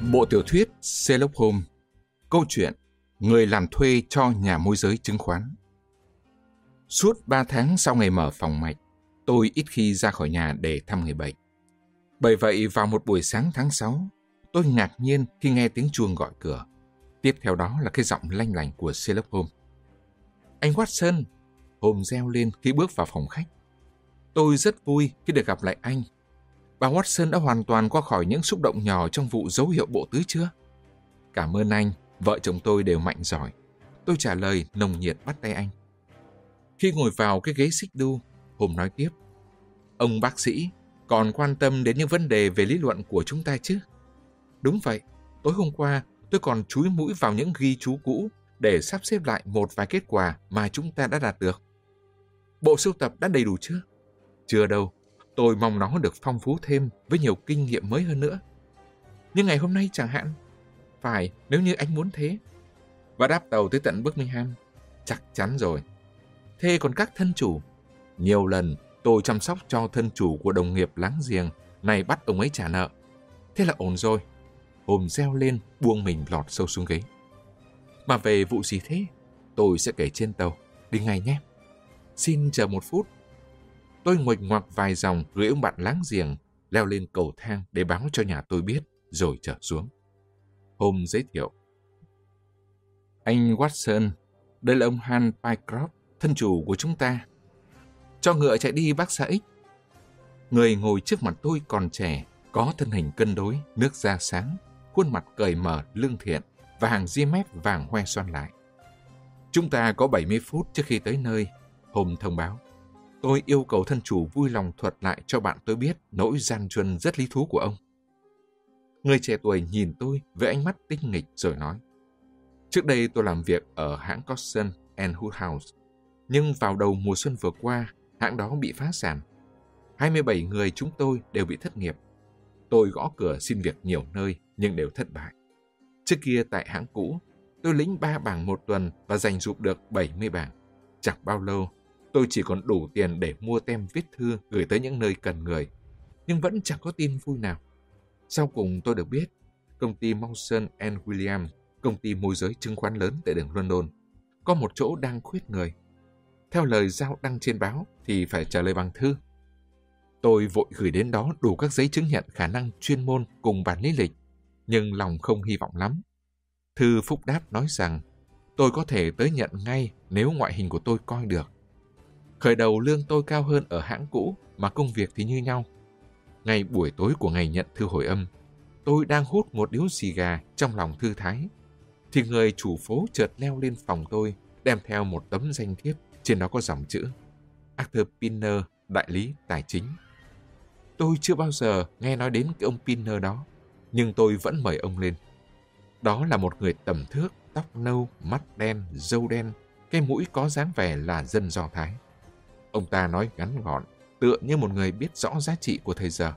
Bộ tiểu thuyết Sherlock Holmes. Câu chuyện Người làm thuê cho nhà môi giới chứng khoán. Suốt 3 tháng sau ngày mở phòng mạch, tôi ít khi ra khỏi nhà để thăm người bệnh. Bởi vậy vào một buổi sáng tháng 6, tôi ngạc nhiên khi nghe tiếng chuông gọi cửa. Tiếp theo đó là cái giọng lanh lảnh của Sherlock Holmes. "Anh Watson!" Holmes reo lên khi bước vào phòng khách. Tôi rất vui khi được gặp lại anh. Bà Watson đã hoàn toàn qua khỏi những xúc động nhỏ trong vụ dấu hiệu bộ tứ chưa? "Cảm ơn anh, vợ chồng tôi đều mạnh giỏi." Tôi trả lời nồng nhiệt bắt tay anh. Khi ngồi vào cái ghế xích đu, Holmes nói tiếp. "Ông bác sĩ còn quan tâm đến những vấn đề về lý luận của chúng ta chứ?" "Đúng vậy, tối hôm qua tôi còn chúi mũi vào những ghi chú cũ để sắp xếp lại một vài kết quả mà chúng ta đã đạt được." "Bộ sưu tập đã đầy đủ chưa?" "Chưa đâu, tôi mong nó được phong phú thêm với nhiều kinh nghiệm mới hơn nữa." "Nhưng ngày hôm nay chẳng hạn?" "Phải, nếu như anh muốn thế." "Và đáp tàu tới tận Birmingham?" "Chắc chắn rồi." "Thế còn các thân chủ?" "Nhiều lần tôi chăm sóc cho thân chủ của đồng nghiệp láng giềng, này bắt ông ấy trả nợ." "Thế là ổn rồi." Holmes reo lên, buông mình lọt sâu xuống ghế. "Mà về vụ gì thế?" "Tôi sẽ kể trên tàu. Đi ngay nhé." "Xin chờ một phút." Tôi nguệch ngoạc vài dòng gửi ông bạn láng giềng, leo lên cầu thang để báo cho nhà tôi biết, rồi trở xuống. Holmes giới thiệu. "Anh Watson, đây là ông Han Pycroft, thân chủ của chúng ta." "Cho ngựa chạy đi bác xã X." Người ngồi trước mặt tôi còn trẻ, có thân hình cân đối, nước da sáng, khuôn mặt cởi mở lương thiện và hàng ria mép vàng hoe xoăn lại. "Chúng ta có 70 phút trước khi tới nơi," Holmes thông báo. Tôi yêu cầu thân chủ vui lòng thuật lại cho bạn tôi biết nỗi gian truân rất lý thú của ông. Người trẻ tuổi nhìn tôi với ánh mắt tinh nghịch rồi nói. "Trước đây tôi làm việc ở hãng Cotson and Woodhouse, nhưng vào đầu mùa xuân vừa qua, hãng đó bị phá sản. 27 người chúng tôi đều bị thất nghiệp. Tôi gõ cửa xin việc nhiều nơi nhưng đều thất bại. Trước kia tại hãng cũ, tôi lĩnh 3 bảng một tuần và dành dụm được 70 bảng. Chẳng bao lâu, tôi chỉ còn đủ tiền để mua tem viết thư gửi tới những nơi cần người, nhưng vẫn chẳng có tin vui nào. Sau cùng tôi được biết, công ty Mawson and Williams, công ty môi giới chứng khoán lớn tại đường London, có một chỗ đang khuyết người. Theo lời giao đăng trên báo thì phải trả lời bằng thư. Tôi vội gửi đến đó đủ các giấy chứng nhận khả năng chuyên môn cùng bản lý lịch, nhưng lòng không hy vọng lắm. Thư phúc đáp nói rằng tôi có thể tới nhận ngay nếu ngoại hình của tôi coi được. Khởi đầu lương tôi cao hơn ở hãng cũ mà công việc thì như nhau. Ngay buổi tối của ngày nhận thư hồi âm, tôi đang hút một điếu xì gà trong lòng thư thái, thì người chủ phố chợt leo lên phòng tôi, đem theo một tấm danh thiếp, trên đó có dòng chữ Arthur Pinner, đại lý tài chính. Tôi chưa bao giờ nghe nói đến cái ông Pinner đó, nhưng tôi vẫn mời ông lên. Đó là một người tầm thước, tóc nâu, mắt đen, râu đen, cái mũi có dáng vẻ là dân Do Thái. Ông ta nói ngắn gọn, tựa như một người biết rõ giá trị của thời giờ.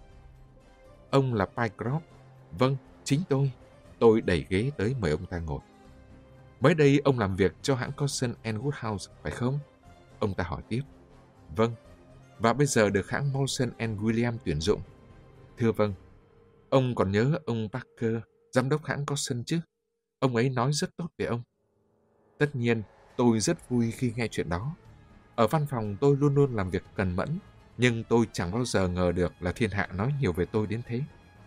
"Ông là Pycroft?" "Vâng, chính tôi." Tôi đẩy ghế tới mời ông ta ngồi. "Mới đây ông làm việc cho hãng Cotson and Woodhouse, phải không?" Ông ta hỏi tiếp. "Vâng." "Và bây giờ được hãng Mawson and Williams tuyển dụng?" "Thưa vâng." "Ông còn nhớ ông Parker, giám đốc hãng Cotson chứ? Ông ấy nói rất tốt về ông." Tất nhiên, tôi rất vui khi nghe chuyện đó. Ở văn phòng tôi luôn luôn làm việc cần mẫn, nhưng tôi chẳng bao giờ ngờ được là thiên hạ nói nhiều về tôi đến thế.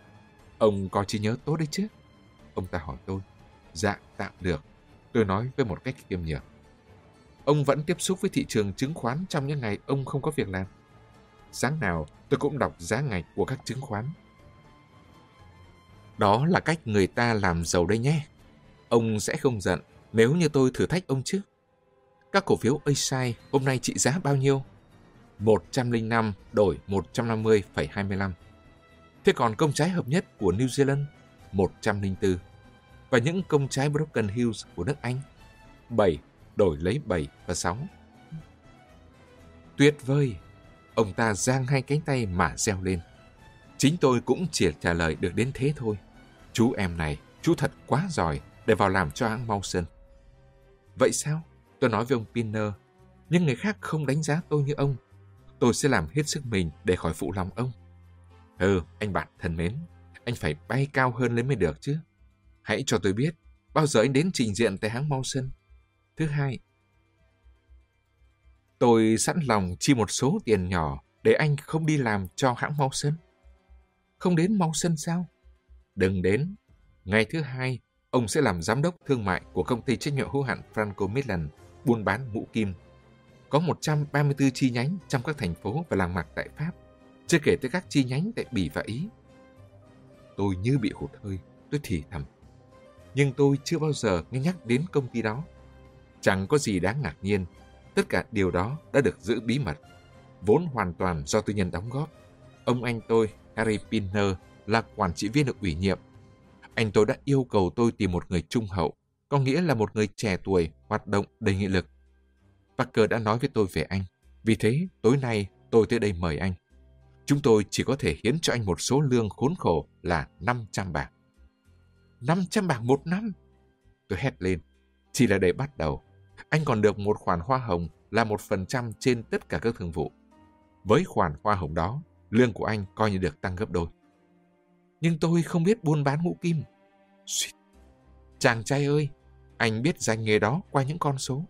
"Ông có trí nhớ tốt đấy chứ?" Ông ta hỏi tôi. "Dạ, tạm được." Tôi nói với một cách khiêm nhường. "Ông vẫn tiếp xúc với thị trường chứng khoán trong những ngày ông không có việc làm?" "Sáng nào tôi cũng đọc giá ngạch của các chứng khoán." "Đó là cách người ta làm giàu đây nhé. Ông sẽ không giận nếu như tôi thử thách ông chứ?" "Các cổ phiếu Asia hôm nay trị giá bao nhiêu?" 105 đổi 150,25. "Thế còn công trái hợp nhất của New Zealand?" 104. "Và những công trái Broken Hills của nước Anh?" 7 đổi lấy 7 và 6. "Tuyệt vời!" Ông ta giang hai cánh tay mà reo lên. Chính tôi cũng chỉ trả lời được đến thế thôi. "Chú em này, chú thật quá giỏi để vào làm cho hãng Mawson." "Vậy sao?" Tôi nói với ông Pinner. "Nhưng người khác không đánh giá tôi như ông. Tôi sẽ làm hết sức mình để khỏi phụ lòng ông." "Ừ, anh bạn thân mến, anh phải bay cao hơn lên mới được chứ. hãy cho tôi biết bao giờ anh đến trình diện tại hãng Mawson. Thứ hai, tôi sẵn lòng chi một số tiền nhỏ để anh không đi làm cho hãng Mawson. Không đến Mawson sao? Đừng đến. Ngày thứ hai, ông sẽ làm giám đốc thương mại của công ty trách nhiệm hữu hạn Franco Midland buôn bán mũ kim. Có 134 chi nhánh trong các thành phố và làng mạc tại Pháp, chưa kể tới các chi nhánh tại Bỉ và Ý. Tôi như bị hụt hơi, tôi thì thầm. Nhưng tôi chưa bao giờ nghe nhắc đến công ty đó. Chẳng có gì đáng ngạc nhiên, tất cả điều đó đã được giữ bí mật, vốn hoàn toàn do tư nhân đóng góp. Ông anh tôi, Harry Pinner, là quản trị viên được ủy nhiệm. Anh tôi đã yêu cầu tôi tìm một người trung hậu, có nghĩa là một người trẻ tuổi, hoạt động, đầy nghị lực. Parker đã nói với tôi về anh, vì thế tối nay tôi tới đây mời anh. Chúng tôi chỉ có thể hiến cho anh một số lương khốn khổ là 500 bảng. 500 bảng một năm? Tôi hét lên. Chỉ là để bắt đầu. Anh còn được một khoản hoa hồng là 1% trên tất cả các thương vụ. Với khoản hoa hồng đó, lương của anh coi như được tăng gấp đôi. Nhưng tôi không biết buôn bán mũ kim. Xuyệt. Chàng trai ơi, anh biết danh nghề đó qua những con số.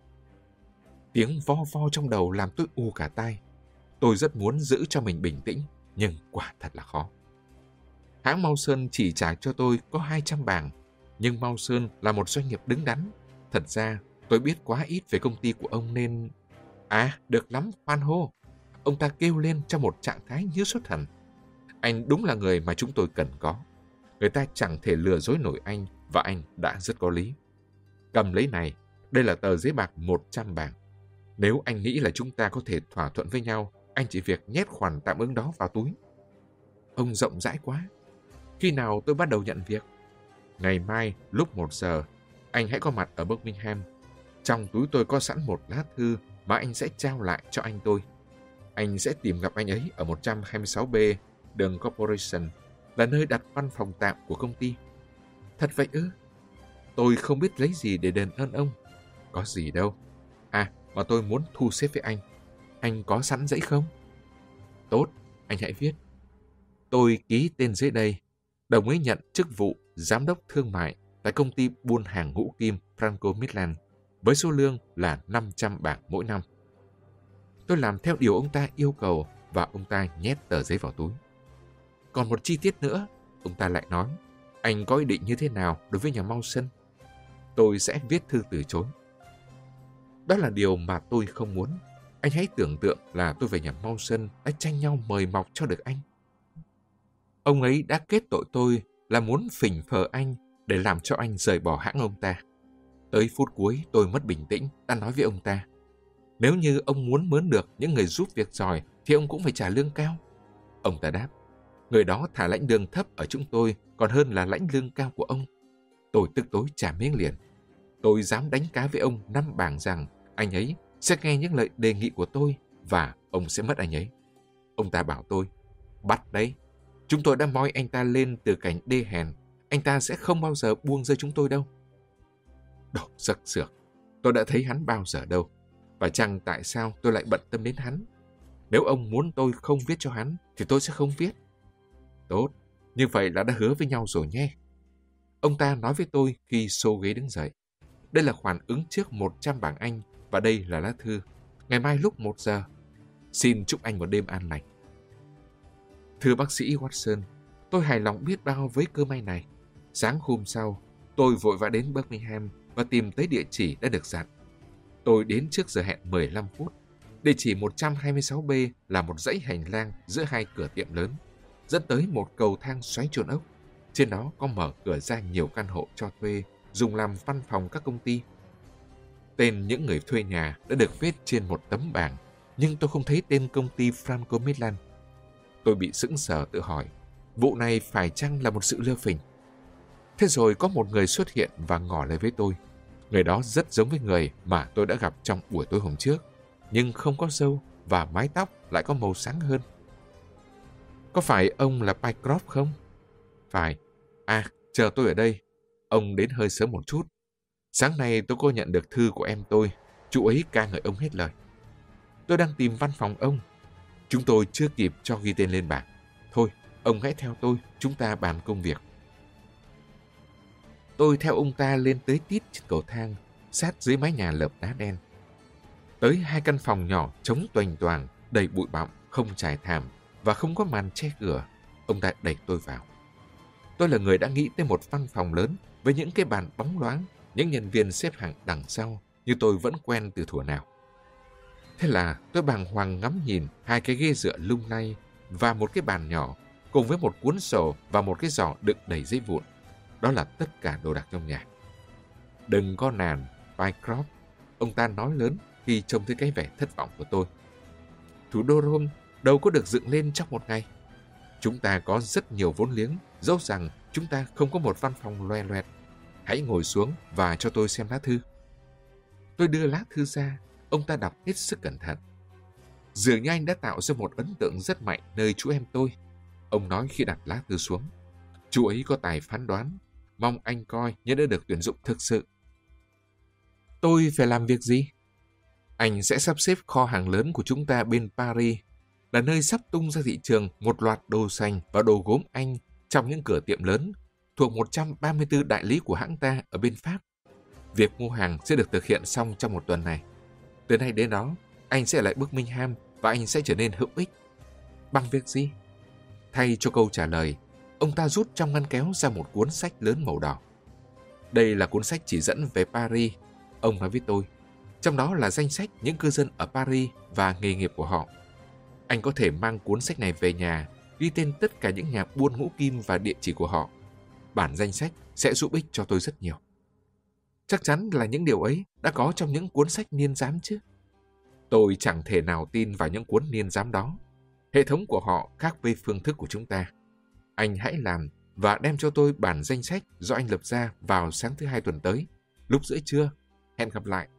Tiếng vo vo trong đầu làm tôi ù cả tai. Tôi rất muốn giữ cho mình bình tĩnh, nhưng quả thật là khó. Hãng Mawson chỉ trả cho tôi có 200 bảng, nhưng Mawson là một doanh nghiệp đứng đắn. Thật ra, tôi biết quá ít về công ty của ông nên... À, được lắm, hoan hô. Ông ta kêu lên trong một trạng thái như xuất thần. Anh đúng là người mà chúng tôi cần có. Người ta chẳng thể lừa dối nổi anh, và anh đã rất có lý. Cầm lấy này, đây là tờ giấy bạc 100 bảng. Nếu anh nghĩ là chúng ta có thể thỏa thuận với nhau, anh chỉ việc nhét khoản tạm ứng đó vào túi. Ông rộng rãi quá. Khi nào tôi bắt đầu nhận việc? Ngày mai, lúc 1 giờ, anh hãy có mặt ở Birmingham. Trong túi tôi có sẵn một lá thư mà anh sẽ trao lại cho anh tôi. Anh sẽ tìm gặp anh ấy ở 126B, đường Corporation, là nơi đặt văn phòng tạm của công ty. Thật vậy ư? Tôi không biết lấy gì để đền ơn ông. Có gì đâu. À, mà tôi muốn thu xếp với anh. Anh có sẵn giấy không? Tốt, anh hãy viết. Tôi ký tên dưới đây, đồng ý nhận chức vụ giám đốc thương mại tại công ty buôn hàng mũ kim Franco Midland với số lương là 500 bảng mỗi năm. Tôi làm theo điều ông ta yêu cầu và ông ta nhét tờ giấy vào túi. Còn một chi tiết nữa, ông ta lại nói, anh có ý định như thế nào đối với nhà Mawson? Tôi sẽ viết thư từ chối. Đó là điều mà tôi không muốn. Anh hãy tưởng tượng là tôi và nhà Mawson đã tranh nhau mời mọc cho được anh. Ông ấy đã kết tội tôi là muốn phỉnh phờ anh để làm cho anh rời bỏ hãng ông ta. Tới phút cuối tôi mất bình tĩnh, đã nói với ông ta. Nếu như ông muốn mướn được những người giúp việc giỏi thì ông cũng phải trả lương cao. Ông ta đáp, người đó thả lãnh lương thấp ở chúng tôi còn hơn là lãnh lương cao của ông. Tôi tức tối trả miếng liền. Tôi dám đánh cá với ông 5 bảng rằng anh ấy sẽ nghe những lời đề nghị của tôi và ông sẽ mất anh ấy. Ông ta bảo tôi, bắt đấy. Chúng tôi đã moi anh ta lên từ cảnh đê hèn. Anh ta sẽ không bao giờ buông rơi chúng tôi đâu. Đồ giặc xược. Tôi đã thấy hắn bao giờ đâu. Và chẳng tại sao tôi lại bận tâm đến hắn. Nếu ông muốn tôi không viết cho hắn thì tôi sẽ không viết. Tốt, như vậy là đã hứa với nhau rồi nhé. Ông ta nói với tôi khi xô ghế đứng dậy. Đây là khoản ứng trước 100 bảng Anh và đây là lá thư. Ngày mai lúc 1 giờ. Xin chúc anh một đêm an lành. Thưa bác sĩ Watson, tôi hài lòng biết bao với cơ may này. Sáng hôm sau, tôi vội vã đến Birmingham và tìm tới địa chỉ đã được dặn. Tôi đến trước giờ hẹn 15 phút. Địa chỉ 126B là một dãy hành lang giữa hai cửa tiệm lớn, dẫn tới một cầu thang xoáy tròn ốc. Trên đó có mở cửa ra nhiều căn hộ cho thuê, dùng làm văn phòng các công ty. Tên những người thuê nhà đã được viết trên một tấm bảng, nhưng tôi không thấy tên công ty Franco Midland. Tôi bị sững sờ tự hỏi, vụ này phải chăng là một sự lơ phỉnh? Thế rồi có một người xuất hiện và ngỏ lời với tôi. Người đó rất giống với người mà tôi đã gặp trong buổi tối hôm trước, nhưng không có râu và mái tóc lại có màu sáng hơn. Có phải ông là Pycroft không? Phải. À, chờ tôi ở đây. Ông đến hơi sớm một chút. Sáng nay tôi có nhận được thư của em tôi. Chú ấy ca ngợi ông hết lời. Tôi đang tìm văn phòng ông. Chúng tôi chưa kịp cho ghi tên lên bảng. Thôi, ông hãy theo tôi, chúng ta bàn công việc. tôi theo ông ta lên tới tít trên cầu thang, sát dưới mái nhà lợp đá đen. Tới 2 căn phòng nhỏ trống toành toàng, đầy bụi bặm, không trải thảm và không có màn che cửa. Ông ta đẩy tôi vào. Tôi là người đã nghĩ tới một văn phòng lớn với những cái bàn bóng loáng, những nhân viên xếp hàng đằng sau như tôi vẫn quen từ thuở nào. Thế là tôi bàng hoàng ngắm nhìn 2 cái ghế dựa lung lay và một cái bàn nhỏ cùng với một cuốn sổ và một cái giỏ đựng đầy giấy vụn. Đó là tất cả đồ đạc trong nhà. Đừng có nản, Pycroft, ông ta nói lớn khi trông thấy cái vẻ thất vọng của tôi. Thủ đô Rome đâu có được dựng lên trong một ngày. Chúng ta có rất nhiều vốn liếng, dẫu rằng chúng ta không có một văn phòng loè loẹt. Hãy ngồi xuống và cho tôi xem lá thư. Tôi đưa lá thư ra, ông ta đọc hết sức cẩn thận. Dường như anh đã tạo ra một ấn tượng rất mạnh nơi chú em tôi. Ông nói khi đặt lá thư xuống. Chú ấy có tài phán đoán, mong anh coi như đã được tuyển dụng thực sự. Tôi phải làm việc gì? Anh sẽ sắp xếp kho hàng lớn của chúng ta bên Paris, là nơi sắp tung ra thị trường một loạt đồ sành và đồ gốm Anh trong những cửa tiệm lớn thuộc 134 đại lý của hãng ta ở bên Pháp. Việc mua hàng sẽ được thực hiện xong trong một tuần này. Từ nay đến đó, anh sẽ ở lại Birmingham và anh sẽ trở nên hữu ích. Bằng việc gì? Thay cho câu trả lời, ông ta rút trong ngăn kéo ra một cuốn sách lớn màu đỏ. Đây là cuốn sách chỉ dẫn về Paris, ông nói với tôi. Trong đó là danh sách những cư dân ở Paris và nghề nghiệp của họ. Anh có thể mang cuốn sách này về nhà, ghi tên tất cả những nhà buôn ngũ kim và địa chỉ của họ. Bản danh sách sẽ giúp ích cho tôi rất nhiều. Chắc chắn là những điều ấy đã có trong những cuốn sách niên giám chứ. Tôi chẳng thể nào tin vào những cuốn niên giám đó. Hệ thống của họ khác với phương thức của chúng ta. Anh hãy làm và đem cho tôi bản danh sách do anh lập ra vào sáng thứ Hai tuần tới, lúc giữa trưa. Hẹn gặp lại.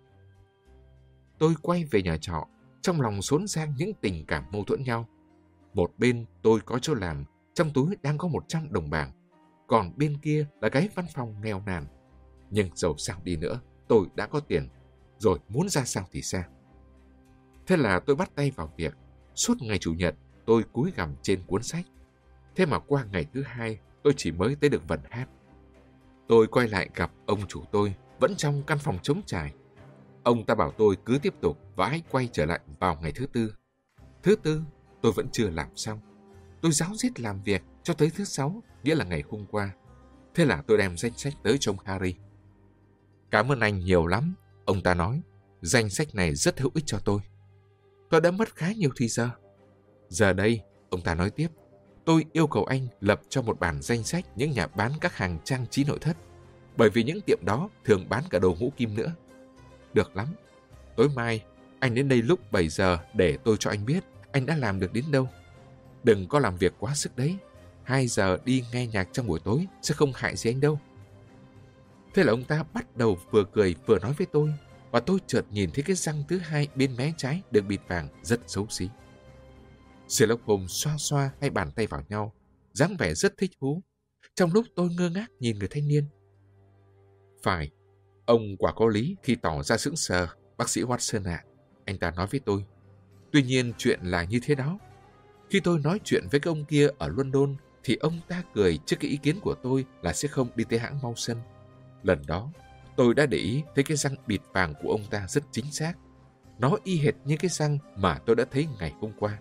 Tôi quay về nhà trọ, trong lòng xốn xang những tình cảm mâu thuẫn nhau. Một bên tôi có chỗ làm, trong túi đang có 100 đồng bảng. Còn bên kia là cái văn phòng nghèo nàn. Nhưng dầu sao đi nữa, tôi đã có tiền, rồi muốn ra sao thì sao. Thế là tôi bắt tay vào việc. Suốt ngày Chủ nhật, tôi cúi gằm trên cuốn sách. Thế mà qua ngày thứ Hai, tôi chỉ mới tới được vần hát. Tôi quay lại gặp ông chủ tôi, vẫn trong căn phòng trống trải. Ông ta bảo tôi cứ tiếp tục và hãy quay trở lại vào ngày thứ Tư. Thứ Tư, tôi vẫn chưa làm xong. Tôi ráo riết làm việc cho tới thứ Sáu, nghĩa là ngày hôm qua. Thế là tôi đem danh sách tới cho ông Harry. Cảm ơn anh nhiều lắm, ông ta nói. Danh sách này rất hữu ích cho tôi. Tôi đã mất khá nhiều thời giờ. Giờ đây, ông ta nói tiếp, tôi yêu cầu anh lập cho một bản danh sách những nhà bán các hàng trang trí nội thất, bởi vì những tiệm đó thường bán cả đồ ngũ kim nữa. Được lắm. Tối mai, anh đến đây lúc 7 giờ để tôi cho anh biết anh đã làm được đến đâu. Đừng có làm việc quá sức đấy. 2 giờ đi nghe nhạc trong buổi tối sẽ không hại gì anh đâu. Thế là ông ta bắt đầu vừa cười vừa nói với tôi, và tôi chợt nhìn thấy cái răng thứ hai bên mé trái được bịt vàng rất xấu xí. Sherlock Holmes xoa xoa hai bàn tay vào nhau, dáng vẻ rất thích thú, trong lúc tôi ngơ ngác nhìn người thanh niên. Phải, ông quả có lý khi tỏ ra sững sờ, bác sĩ Watson ạ, anh ta nói với tôi. Tuy nhiên chuyện là như thế đó. Khi tôi nói chuyện với cái ông kia ở London, thì ông ta cười trước cái ý kiến của tôi là sẽ không đi tới hãng Mawson. Lần đó, tôi đã để ý thấy cái răng bịt vàng của ông ta rất chính xác. Nó y hệt như cái răng mà tôi đã thấy ngày hôm qua.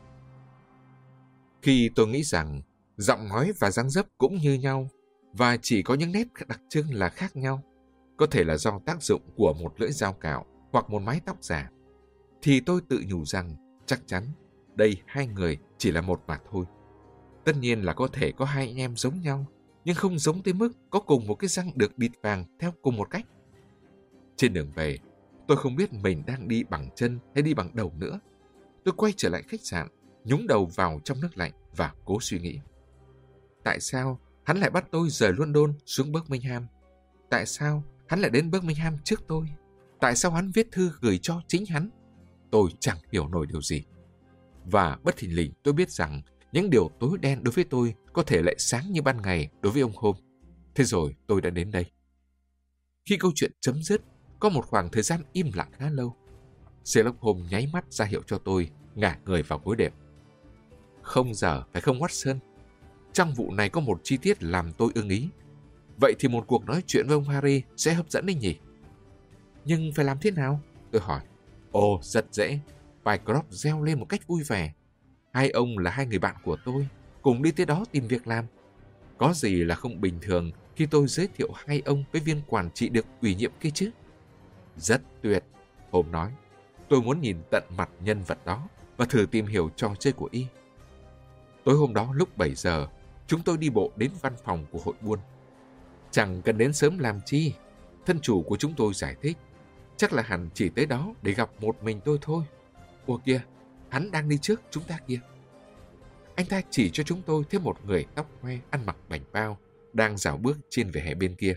Khi tôi nghĩ rằng giọng nói và dáng dấp cũng như nhau, và chỉ có những nét đặc trưng là khác nhau, có thể là do tác dụng của một lưỡi dao cạo hoặc một mái tóc giả, thì tôi tự nhủ rằng chắc chắn đây hai người chỉ là một mà thôi. Tất nhiên là có thể có hai anh em giống nhau, nhưng không giống tới mức có cùng một cái răng được bịt vàng theo cùng một cách. Trên đường về, tôi không biết mình đang đi bằng chân hay đi bằng đầu nữa. Tôi quay trở lại khách sạn, nhúng đầu vào trong nước lạnh và cố suy nghĩ. Tại sao hắn lại bắt tôi rời London xuống Birmingham? Tại sao hắn lại đến Birmingham trước tôi? Tại sao hắn viết thư gửi cho chính hắn? Tôi chẳng hiểu nổi điều gì. Và bất thình lình tôi biết rằng những điều tối đen đối với tôi có thể lại sáng như ban ngày đối với ông Holmes. Thế rồi tôi đã đến đây. Khi câu chuyện chấm dứt, có một khoảng thời gian im lặng khá lâu. Sherlock Holmes nháy mắt ra hiệu cho tôi ngả người vào gối đệm. Không giờ, phải không Watson? Trong vụ này có một chi tiết làm tôi ưng ý. Vậy thì một cuộc nói chuyện với ông Harry sẽ hấp dẫn đấy nhỉ? Nhưng phải làm thế nào? Tôi hỏi. Ồ, rất dễ. Pycroft reo lên một cách vui vẻ. Hai ông là hai người bạn của tôi, cùng đi tới đó tìm việc làm. Có gì là không bình thường khi tôi giới thiệu hai ông với viên quản trị được ủy nhiệm kia chứ? Rất tuyệt, Holmes nói. Tôi muốn nhìn tận mặt nhân vật đó và thử tìm hiểu trò chơi của y. Tối hôm đó lúc 7 giờ, chúng tôi đi bộ đến văn phòng của hội buôn. Chẳng cần đến sớm làm chi, thân chủ của chúng tôi giải thích. Chắc là hẳn chỉ tới đó để gặp một mình tôi thôi. Ủa kìa, hắn đang đi trước chúng ta kìa. Anh ta chỉ cho chúng tôi thêm một người tóc hoe ăn mặc bảnh bao đang dạo bước trên vỉa hè bên kia.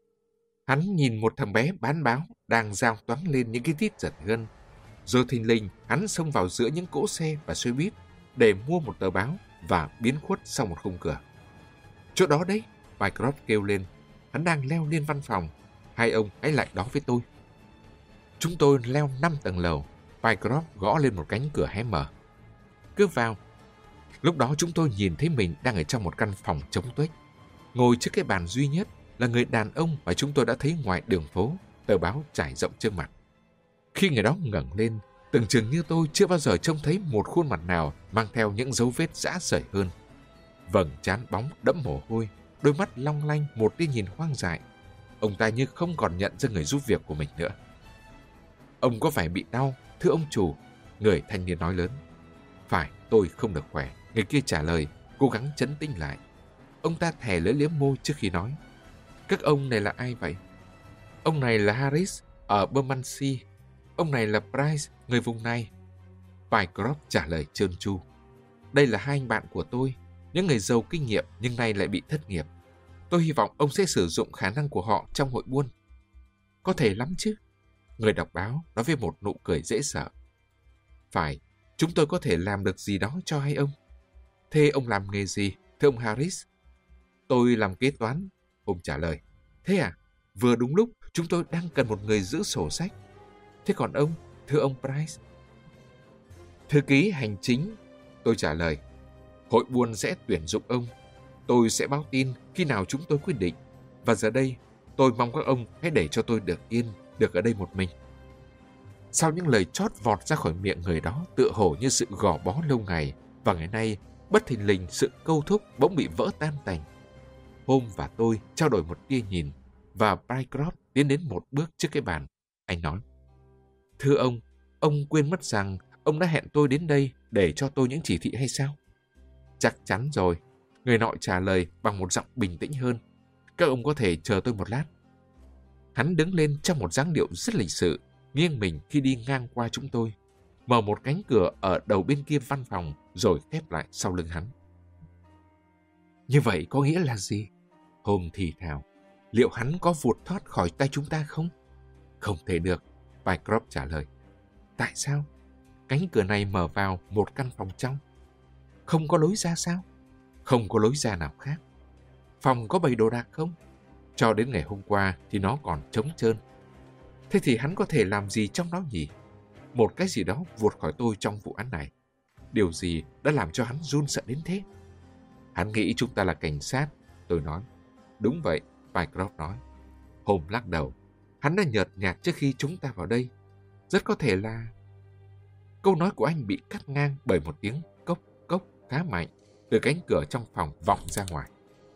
Hắn nhìn một thằng bé bán báo đang giao toán lên những cái tít giật gân. Rồi thình lình hắn xông vào giữa những cỗ xe và xe buýt để mua một tờ báo và biến khuất sau một khung cửa. Chỗ đó đấy, Pycroft kêu lên. Hắn đang leo lên văn phòng. Hai ông hãy lại đó với tôi. Chúng tôi leo 5 tầng lầu. Pycroft gõ lên một cánh cửa hé mở. Cứ vào. Lúc đó chúng tôi nhìn thấy mình đang ở trong một căn phòng trống tuếch. Ngồi trước cái bàn duy nhất là người đàn ông mà chúng tôi đã thấy ngoài đường phố, tờ báo trải rộng trước mặt. Khi người đó ngẩng lên, tưởng chừng như tôi chưa bao giờ trông thấy một khuôn mặt nào mang theo những dấu vết rã rời hơn. Vầng trán bóng đẫm mồ hôi, đôi mắt long lanh một tia nhìn hoang dại. Ông ta như không còn nhận ra người giúp việc của mình nữa. Ông có phải bị đau, thưa ông chủ? Người thanh niên nói lớn. Phải, tôi không được khỏe. Người kia trả lời, cố gắng trấn tĩnh lại. Ông ta thè lưỡi liếm môi trước khi nói. Các ông này là ai vậy? Ông này là Harris ở Bermondsey. Ông này là Price, người vùng này. Pycroft trả lời trơn tru. Đây là hai anh bạn của tôi, những người giàu kinh nghiệm nhưng nay lại bị thất nghiệp. Tôi hy vọng ông sẽ sử dụng khả năng của họ trong hội buôn. Có thể lắm chứ. Người đọc báo nói với một nụ cười dễ sợ. Phải, chúng tôi có thể làm được gì đó cho hai ông. Thế ông làm nghề gì, thưa ông Harris? Tôi làm kế toán, ông trả lời. Thế à, vừa đúng lúc chúng tôi đang cần một người giữ sổ sách. Thế còn ông, thưa ông Price? Thư ký hành chính, tôi trả lời. Hội buôn sẽ tuyển dụng ông. Tôi sẽ báo tin khi nào chúng tôi quyết định. Và giờ đây, tôi mong các ông hãy để cho tôi được yên, được ở đây một mình. Sau những lời chót vọt ra khỏi miệng người đó tựa hồ như sự gò bó lâu ngày, và ngày nay, bất thình lình sự câu thúc bỗng bị vỡ tan tành. Holmes và tôi trao đổi một tia nhìn, và Pycroft tiến đến một bước trước cái bàn. Anh nói, thưa ông quên mất rằng ông đã hẹn tôi đến đây để cho tôi những chỉ thị hay sao? Chắc chắn rồi, người nọ trả lời bằng một giọng bình tĩnh hơn. Các ông có thể chờ tôi một lát. Hắn đứng lên trong một dáng điệu rất lịch sự, nghiêng mình khi đi ngang qua chúng tôi, mở một cánh cửa ở đầu bên kia văn phòng rồi khép lại sau lưng hắn. Như vậy có nghĩa là gì? Holmes thì thào. Liệu hắn có vụt thoát khỏi tay chúng ta không? Không thể được, Pycroft trả lời. Tại sao? Cánh cửa này mở vào một căn phòng trong. Không có lối ra sao? Không có lối ra nào khác. Phòng có bày đồ đạc không? Cho đến ngày hôm qua thì nó còn trống trơn. Thế thì hắn có thể làm gì trong đó nhỉ? Một cái gì đó vụt khỏi tôi trong vụ án này. Điều gì đã làm cho hắn run sợ đến thế? Hắn nghĩ chúng ta là cảnh sát, tôi nói. Đúng vậy, Pycroft nói. Holmes lắc đầu. Hắn đã nhợt nhạt trước khi chúng ta vào đây. Rất có thể là... Câu nói của anh bị cắt ngang bởi một tiếng cốc cốc khá mạnh từ cánh cửa trong phòng vọng ra ngoài.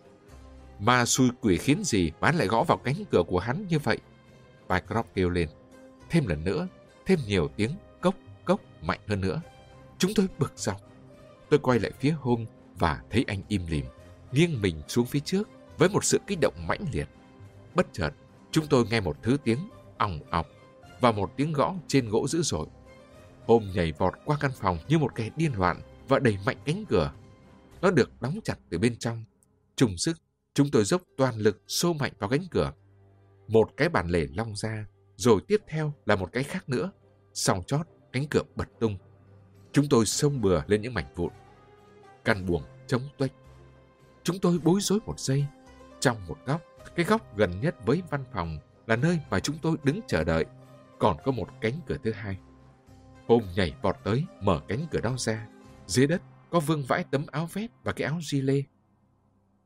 Ma xui quỷ khiến gì mà hắn lại gõ vào cánh cửa của hắn như vậy? Pycroft kêu lên. Thêm lần nữa, thêm nhiều tiếng cốc cốc mạnh hơn nữa. Chúng tôi bực dọc. Tôi quay lại phía Holmes và thấy anh im lìm, nghiêng mình xuống phía trước với một sự kích động mãnh liệt. Bất chợt, chúng tôi nghe một thứ tiếng òng ọc và một tiếng gõ trên gỗ dữ dội. Holmes nhảy vọt qua căn phòng như một kẻ điên loạn và đẩy mạnh cánh cửa. Nó được đóng chặt từ bên trong. Chung sức, chúng tôi dốc toàn lực xô mạnh vào cánh cửa. Một cái bản lề long ra, rồi tiếp theo là một cái khác nữa. Xong chót, cánh cửa bật tung. Chúng tôi xông bừa lên những mảnh vụn. Căn buồng trống tuếch. Chúng tôi bối rối một giây. Trong một góc, cái góc gần nhất với văn phòng là nơi mà chúng tôi đứng chờ đợi. Còn có một cánh cửa thứ hai. Holmes nhảy vọt tới, mở cánh cửa đó ra. Dưới đất có vương vãi tấm áo vest và cái áo gilet.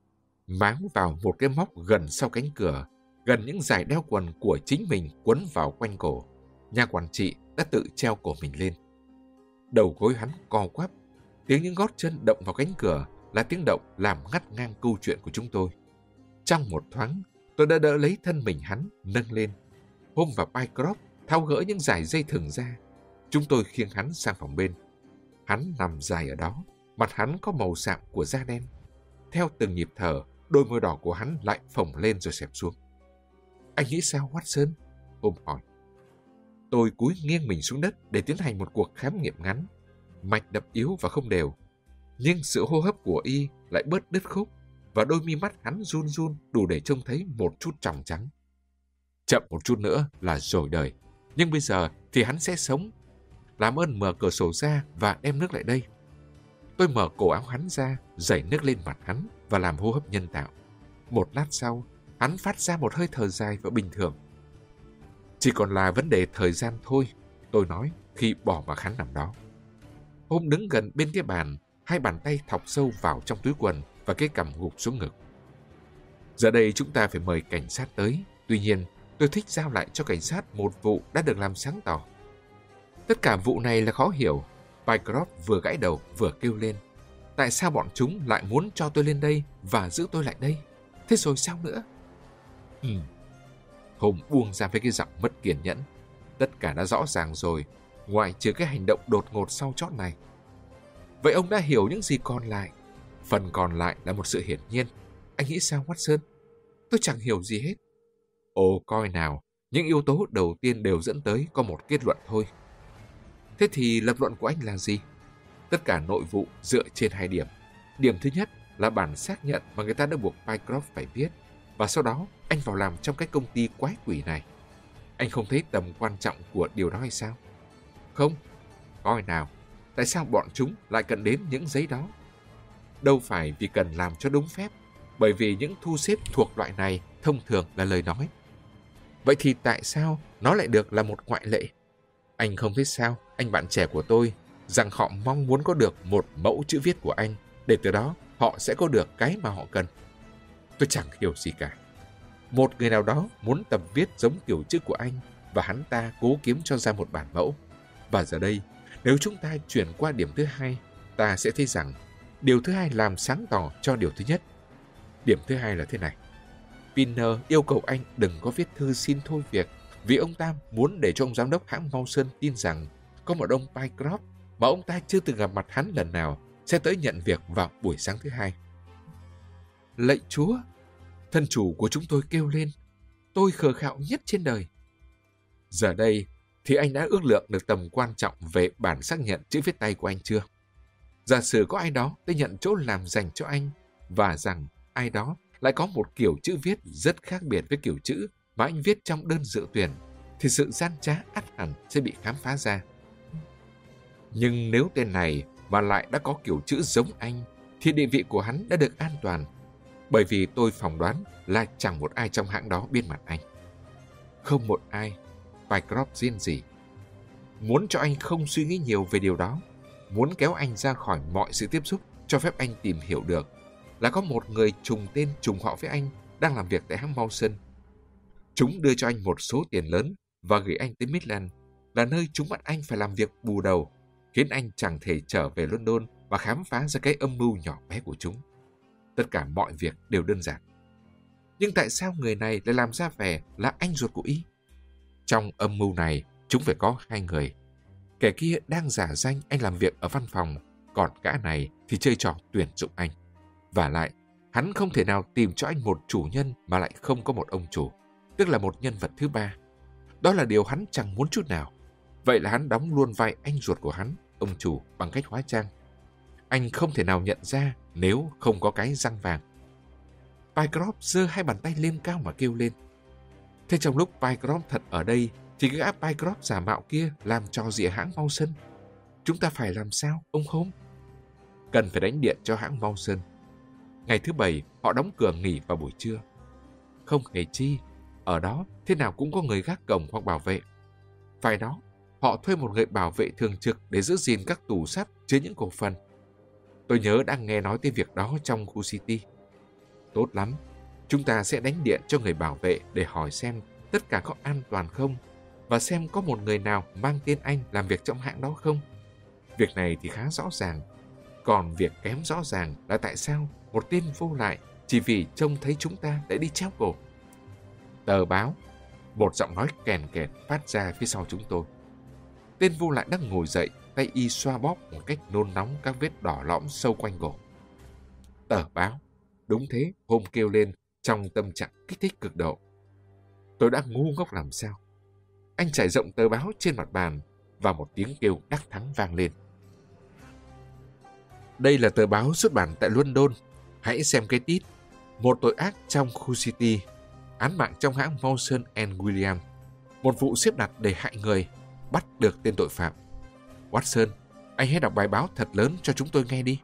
máng vào một cái móc gần sau cánh cửa, gần những dải đeo quần của chính mình quấn vào quanh cổ. Nhà quản trị đã tự treo cổ mình lên. Đầu gối hắn co quắp, tiếng những gót chân động vào cánh cửa là tiếng động làm ngắt ngang câu chuyện của chúng tôi. Trong một thoáng, tôi đã đỡ lấy thân mình hắn, nâng lên. Hôm và Pycroft tháo gỡ những dải dây thừng ra. Chúng tôi khiêng hắn sang phòng bên. Hắn nằm dài ở đó, mặt hắn có màu sạm của da đen. Theo từng nhịp thở, đôi môi đỏ của hắn lại phồng lên rồi xẹp xuống. Anh nghĩ sao, Watson? Hôm hỏi. Tôi cúi nghiêng mình xuống đất để tiến hành một cuộc khám nghiệm ngắn. Mạch đập yếu và không đều. Nhưng sự hô hấp của y lại bớt đứt khúc và đôi mi mắt hắn run run đủ để trông thấy một chút tròng trắng. Chậm một chút nữa là rồi đời. Nhưng bây giờ thì hắn sẽ sống. Làm ơn mở cửa sổ ra và đem nước lại đây. Tôi mở cổ áo hắn ra, rảy nước lên mặt hắn và làm hô hấp nhân tạo. Một lát sau, hắn phát ra một hơi thở dài và bình thường. Chỉ còn là vấn đề thời gian thôi, tôi nói khi bỏ mặc hắn nằm đó. Hôm đứng gần bên cái bàn, hai bàn tay thọc sâu vào trong túi quần và cái cằm gục xuống ngực. Giờ đây chúng ta phải mời cảnh sát tới. Tuy nhiên, tôi thích giao lại cho cảnh sát một vụ đã được làm sáng tỏ. Tất cả vụ này là khó hiểu. Pycroft vừa gãi đầu vừa kêu lên. Tại sao bọn chúng lại muốn cho tôi lên đây và giữ tôi lại đây? Thế rồi sao nữa? Hùng buông ra với cái giọng mất kiên nhẫn. Tất cả đã rõ ràng rồi, ngoại trừ cái hành động đột ngột sau chót này. Vậy ông đã hiểu những gì còn lại. Phần còn lại là một sự hiển nhiên. Anh nghĩ sao, Watson? Tôi chẳng hiểu gì hết. Ồ, coi nào, những yếu tố đầu tiên đều dẫn tới có một kết luận thôi. Thế thì lập luận của anh là gì? Tất cả nội vụ dựa trên hai điểm. Điểm thứ nhất là bản xác nhận mà người ta đã buộc Pycroft phải viết. Và sau đó anh vào làm trong cái công ty quái quỷ này. Anh không thấy tầm quan trọng của điều đó hay sao? Không. Coi nào, tại sao bọn chúng lại cần đến những giấy đó? Đâu phải vì cần làm cho đúng phép, bởi vì những thu xếp thuộc loại này thông thường là lời nói. Vậy thì tại sao nó lại được là một ngoại lệ? Anh không biết sao, anh bạn trẻ của tôi, rằng họ mong muốn có được một mẫu chữ viết của anh, để từ đó họ sẽ có được cái mà họ cần. Tôi chẳng hiểu gì cả. Một người nào đó muốn tập viết giống kiểu chữ của anh và hắn ta cố kiếm cho ra một bản mẫu. Và giờ đây, nếu chúng ta chuyển qua điểm thứ hai, ta sẽ thấy rằng điều thứ hai làm sáng tỏ cho điều thứ nhất. Điểm thứ hai là thế này. Pinner yêu cầu anh đừng có viết thư xin thôi việc vì ông ta muốn để cho ông giám đốc hãng Mawson tin rằng có một ông Pycroft mà ông ta chưa từng gặp mặt hắn lần nào sẽ tới nhận việc vào buổi sáng thứ hai. Lạy Chúa! Thân chủ của chúng tôi kêu lên. Tôi khờ khạo nhất trên đời. Giờ đây thì anh đã ước lượng được tầm quan trọng về bản xác nhận chữ viết tay của anh chưa? Giả sử có ai đó tới nhận chỗ làm dành cho anh và rằng ai đó lại có một kiểu chữ viết rất khác biệt với kiểu chữ mà anh viết trong đơn dự tuyển, thì sự gian trá ắt hẳn sẽ bị khám phá ra. Nhưng nếu tên này mà lại đã có kiểu chữ giống anh, thì địa vị của hắn đã được an toàn, bởi vì tôi phỏng đoán là chẳng một ai trong hãng đó biết mặt anh. Không một ai, Pycroft riêng gì. Muốn cho anh không suy nghĩ nhiều về điều đó, muốn kéo anh ra khỏi mọi sự tiếp xúc, cho phép anh tìm hiểu được là có một người trùng tên trùng họ với anh đang làm việc tại hãng Mawson. Chúng đưa cho anh một số tiền lớn và gửi anh tới Midland, là nơi chúng bắt anh phải làm việc bù đầu, khiến anh chẳng thể trở về London và khám phá ra cái âm mưu nhỏ bé của chúng. Tất cả mọi việc đều đơn giản. Nhưng tại sao người này lại làm ra vẻ là anh ruột của y? Trong âm mưu này, chúng phải có hai người. Kẻ kia đang giả danh anh làm việc ở văn phòng, còn gã này thì chơi trò tuyển dụng anh. Và lại, hắn không thể nào tìm cho anh một chủ nhân mà lại không có một ông chủ, tức là một nhân vật thứ ba. Đó là điều hắn chẳng muốn chút nào. Vậy là hắn đóng luôn vai anh ruột của hắn, ông chủ, bằng cách hóa trang. Anh không thể nào nhận ra nếu không có cái răng vàng. Pycroft giơ hai bàn tay lên cao mà kêu lên. Thế trong lúc Pycroft thật ở đây, thì cái gã Pycroft giả mạo kia làm trò gì ở hãng Mawson? Chúng ta phải làm sao, ông Holmes? Cần phải đánh điện cho hãng Mawson. Ngày thứ Bảy, họ đóng cửa nghỉ vào buổi trưa. Không hề chi, ở đó thế nào cũng có người gác cổng hoặc bảo vệ. Phải đó, họ thuê một người bảo vệ thường trực để giữ gìn các tủ sắt chứa những cổ phần. Tôi nhớ đang nghe nói tới việc đó trong khu City. Tốt lắm, chúng ta sẽ đánh điện cho người bảo vệ để hỏi xem tất cả có an toàn không và xem có một người nào mang tên anh làm việc trong hãng đó không. Việc này thì khá rõ ràng. Còn việc kém rõ ràng là tại sao một tên vô lại chỉ vì trông thấy chúng ta lại đi treo cổ. Tờ báo, một giọng nói kèn kẹt phát ra phía sau chúng tôi. Tên vô lại đang ngồi dậy, tay y xoa bóp một cách nôn nóng các vết đỏ lõm sâu quanh cổ. Tờ báo, đúng thế, Holmes kêu lên trong tâm trạng kích thích cực độ. Tôi đã ngu ngốc làm sao? Anh trải rộng tờ báo trên mặt bàn và một tiếng kêu đắc thắng vang lên. Đây là tờ báo xuất bản tại London. Hãy xem cái tít. Một tội ác trong khu City. Án mạng trong hãng Mawson & Williams. Một vụ xếp đặt để hại người. Bắt được tên tội phạm. Watson, anh hãy đọc bài báo thật lớn cho chúng tôi nghe đi.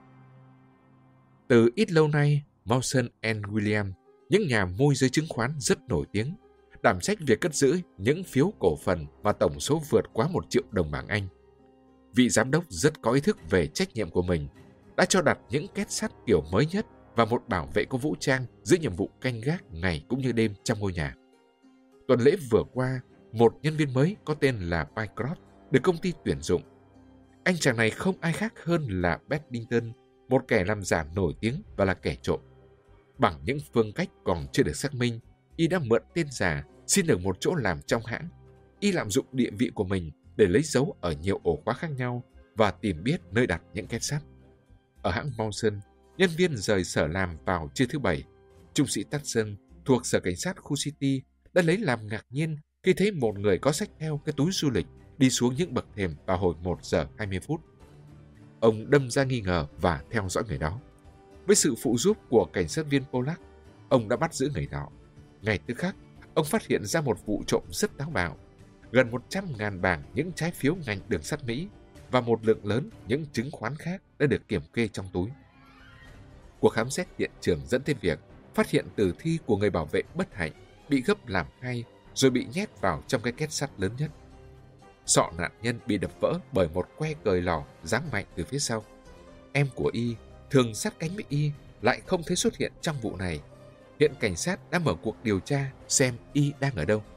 Từ ít lâu nay, Mawson & Williams, những nhà môi giới chứng khoán rất nổi tiếng, đảm trách việc cất giữ những phiếu cổ phần và tổng số vượt quá 1 triệu đồng bảng Anh. Vị giám đốc rất có ý thức về trách nhiệm của mình, đã cho đặt những két sắt kiểu mới nhất và một bảo vệ có vũ trang giữ nhiệm vụ canh gác ngày cũng như đêm trong ngôi nhà. Tuần lễ vừa qua, một nhân viên mới có tên là Pycroft được công ty tuyển dụng. Anh chàng này không ai khác hơn là Beddington, một kẻ làm giả nổi tiếng và là kẻ trộm. Bằng những phương cách còn chưa được xác minh, y đã mượn tên giả, xin được một chỗ làm trong hãng. Y lạm dụng địa vị của mình để lấy dấu ở nhiều ổ khóa khác nhau và tìm biết nơi đặt những két sắt. Ở hãng Mawson, nhân viên rời sở làm vào trưa thứ Bảy. Trung sĩ Tatson thuộc sở cảnh sát khu City đã lấy làm ngạc nhiên khi thấy một người có xách theo cái túi du lịch đi xuống những bậc thềm vào hồi 1 giờ 20 phút. Ông đâm ra nghi ngờ và theo dõi người đó. Với sự phụ giúp của cảnh sát viên Pollack, ông đã bắt giữ người đó. Ngay tức khắc, ông phát hiện ra một vụ trộm rất táo bạo. Gần 100.000 bảng những trái phiếu ngành đường sắt Mỹ và một lượng lớn những chứng khoán khác đã được kiểm kê trong túi. Cuộc khám xét hiện trường dẫn tới việc phát hiện tử thi của người bảo vệ bất hạnh bị gấp làm hai rồi bị nhét vào trong cái két sắt lớn nhất. Sọ nạn nhân bị đập vỡ bởi một que cời lò giáng mạnh từ phía sau. Em của y, thường sát cánh với y, lại không thấy xuất hiện trong vụ này. Hiện cảnh sát đã mở cuộc điều tra xem y đang ở đâu.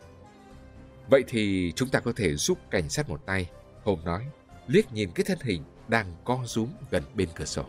Vậy thì chúng ta có thể giúp cảnh sát một tay, Holmes nói, liếc nhìn cái thân hình đang co rúm gần bên cửa sổ.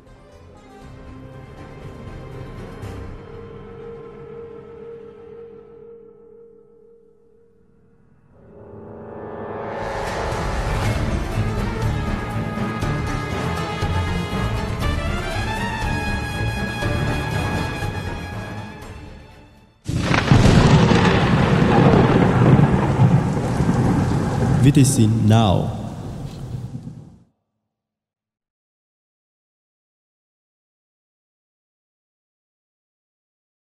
VTC Now.